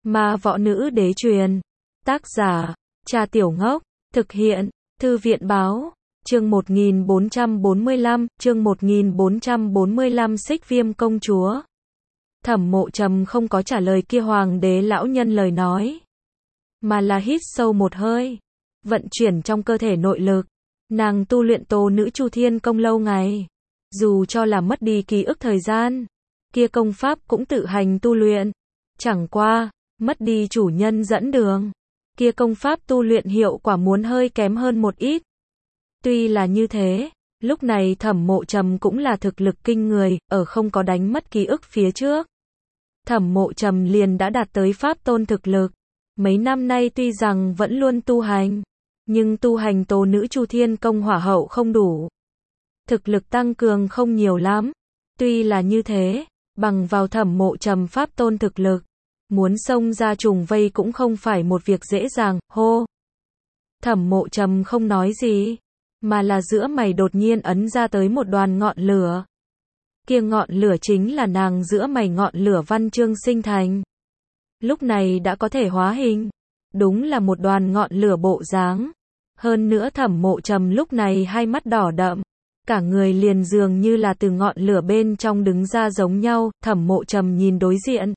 Ma võ nữ đế truyền. Tác giả, Cha Tiểu Ngốc. Thực hiện, Thư viện Báo. Chương 1445, chương 1445 Xích Viêm công chúa. Thẩm Mộ Trầm không có trả lời kia hoàng đế lão nhân lời nói, mà là hít sâu một hơi, vận chuyển trong cơ thể nội lực. Nàng tu luyện Tố Nữ Chu Thiên công lâu ngày, dù cho là mất đi ký ức thời gian, kia công pháp cũng tự hành tu luyện. Chẳng qua, mất đi chủ nhân dẫn đường, kia công pháp tu luyện hiệu quả muốn hơi kém hơn một ít. Tuy là như thế, lúc này Thẩm Mộ Trầm cũng là thực lực kinh người, ở không có đánh mất ký ức phía trước. Thẩm Mộ Trầm liền đã đạt tới pháp tôn thực lực. Mấy năm nay tuy rằng vẫn luôn tu hành, nhưng tu hành Tố Nữ Chu Thiên công hỏa hậu không đủ. Thực lực tăng cường không nhiều lắm. Tuy là như thế, bằng vào Thẩm Mộ Trầm pháp tôn thực lực, muốn xông ra trùng vây cũng không phải một việc dễ dàng. Hô! Thẩm Mộ Trầm không nói gì, mà là giữa mày đột nhiên ấn ra tới một đoàn ngọn lửa. Kia ngọn lửa chính là nàng giữa mày ngọn lửa văn chương sinh thành. Lúc này đã có thể hóa hình, đúng là một đoàn ngọn lửa bộ dáng. Hơn nữa Thẩm Mộ Trầm lúc này hai mắt đỏ đậm, cả người liền dường như là từ ngọn lửa bên trong đứng ra giống nhau. Thẩm Mộ Trầm nhìn đối diện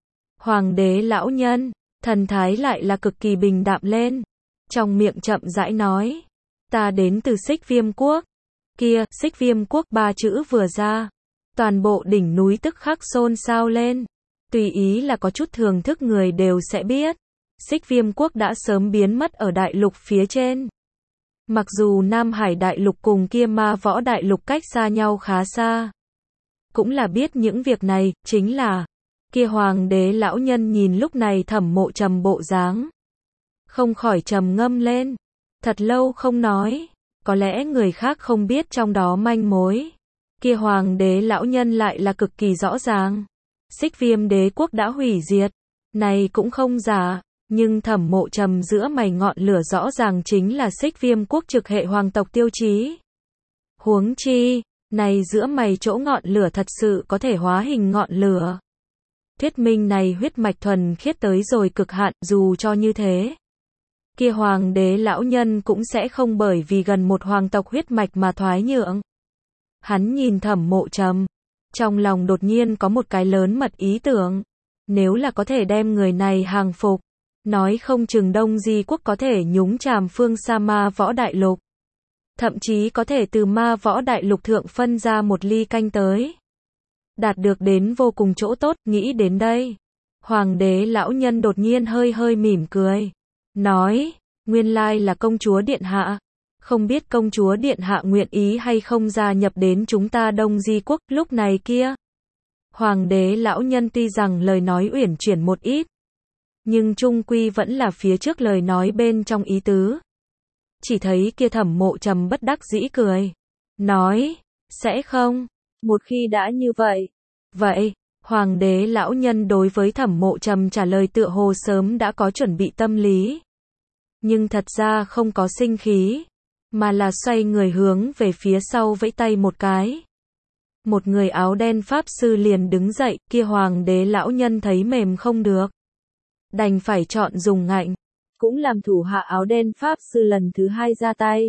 hoàng đế lão nhân, thần thái lại là cực kỳ bình đạm lên, trong miệng chậm rãi nói: ta đến từ Xích Viêm quốc. Kia, Xích Viêm quốc ba chữ vừa ra, toàn bộ đỉnh núi tức khắc xôn xao lên. Tùy ý là có chút thưởng thức người đều sẽ biết, Xích Viêm quốc đã sớm biến mất ở đại lục phía trên. Mặc dù Nam Hải đại lục cùng kia Ma Võ đại lục cách xa nhau khá xa, cũng là biết những việc này. Chính là kia hoàng đế lão nhân nhìn lúc này Thẩm Mộ Trầm bộ dáng, không khỏi trầm ngâm lên. Thật lâu không nói, có lẽ người khác không biết trong đó manh mối, kia hoàng đế lão nhân lại là cực kỳ rõ ràng. Xích Viêm đế quốc đã hủy diệt, này cũng không giả, nhưng Thẩm Mộ Trầm giữa mày ngọn lửa rõ ràng chính là Xích Viêm quốc trực hệ hoàng tộc tiêu chí. Huống chi, này giữa mày chỗ ngọn lửa thật sự có thể hóa hình ngọn lửa. Thuyết minh này huyết mạch thuần khiết tới rồi cực hạn. Dù cho như thế, kia hoàng đế lão nhân cũng sẽ không bởi vì gần một hoàng tộc huyết mạch mà thoái nhượng. Hắn nhìn Thẩm Mộ Trầm, trong lòng đột nhiên có một cái lớn mật ý tưởng. Nếu là có thể đem người này hàng phục, nói không chừng Đông Di quốc có thể nhúng chàm phương xa Ma Võ đại lục. Thậm chí có thể từ Ma Võ đại lục thượng phân ra một ly canh tới, đạt được đến vô cùng chỗ tốt. Nghĩ đến đây, hoàng đế lão nhân đột nhiên hơi hơi mỉm cười, nói: nguyên lai là công chúa điện hạ. Không biết công chúa điện hạ nguyện ý hay không gia nhập đến chúng ta Đông Di quốc. Lúc này kia, hoàng đế lão nhân tuy rằng lời nói uyển chuyển một ít, nhưng chung quy vẫn là phía trước lời nói bên trong ý tứ. Chỉ thấy kia Thẩm Mộ Trầm bất đắc dĩ cười, nói: sẽ không. Một khi đã như vậy, vậy, hoàng đế lão nhân đối với Thẩm Mộ Trầm trả lời tựa hồ sớm đã có chuẩn bị tâm lý. Nhưng thật ra không có sinh khí, mà là xoay người hướng về phía sau vẫy tay một cái. Một người áo đen pháp sư liền đứng dậy. Kia hoàng đế lão nhân thấy mềm không được, đành phải chọn dùng ngạnh, cũng làm thủ hạ áo đen pháp sư lần thứ hai ra tay.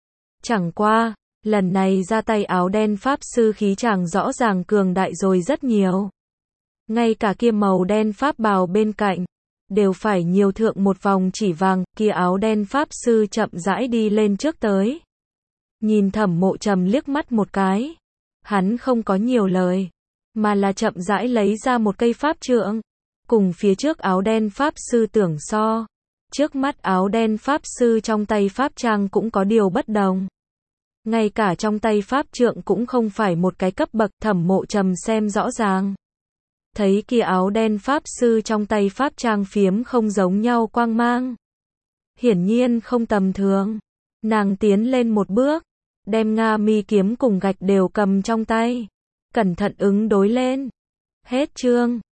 Chẳng qua, lần này ra tay áo đen pháp sư khí chàng rõ ràng cường đại rồi rất nhiều. Ngay cả kia màu đen pháp bào bên cạnh, đều phải nhiều thượng một vòng chỉ vàng. Kia áo đen pháp sư chậm rãi đi lên trước tới, nhìn Thẩm Mộ Trầm liếc mắt một cái. Hắn không có nhiều lời, mà là chậm rãi lấy ra một cây pháp trượng. Cùng phía trước áo đen pháp sư tưởng so, trước mắt áo đen pháp sư trong tay pháp trang cũng có điều bất đồng. Ngay cả trong tay pháp trượng cũng không phải một cái cấp bậc. Thẩm Mộ Trầm xem rõ ràng, thấy kia áo đen pháp sư trong tay pháp trang phiếm không giống nhau quang mang, hiển nhiên không tầm thường. Nàng tiến lên một bước, đem Nga mi kiếm cùng gạch đều cầm trong tay, cẩn thận ứng đối lên. Hết chương.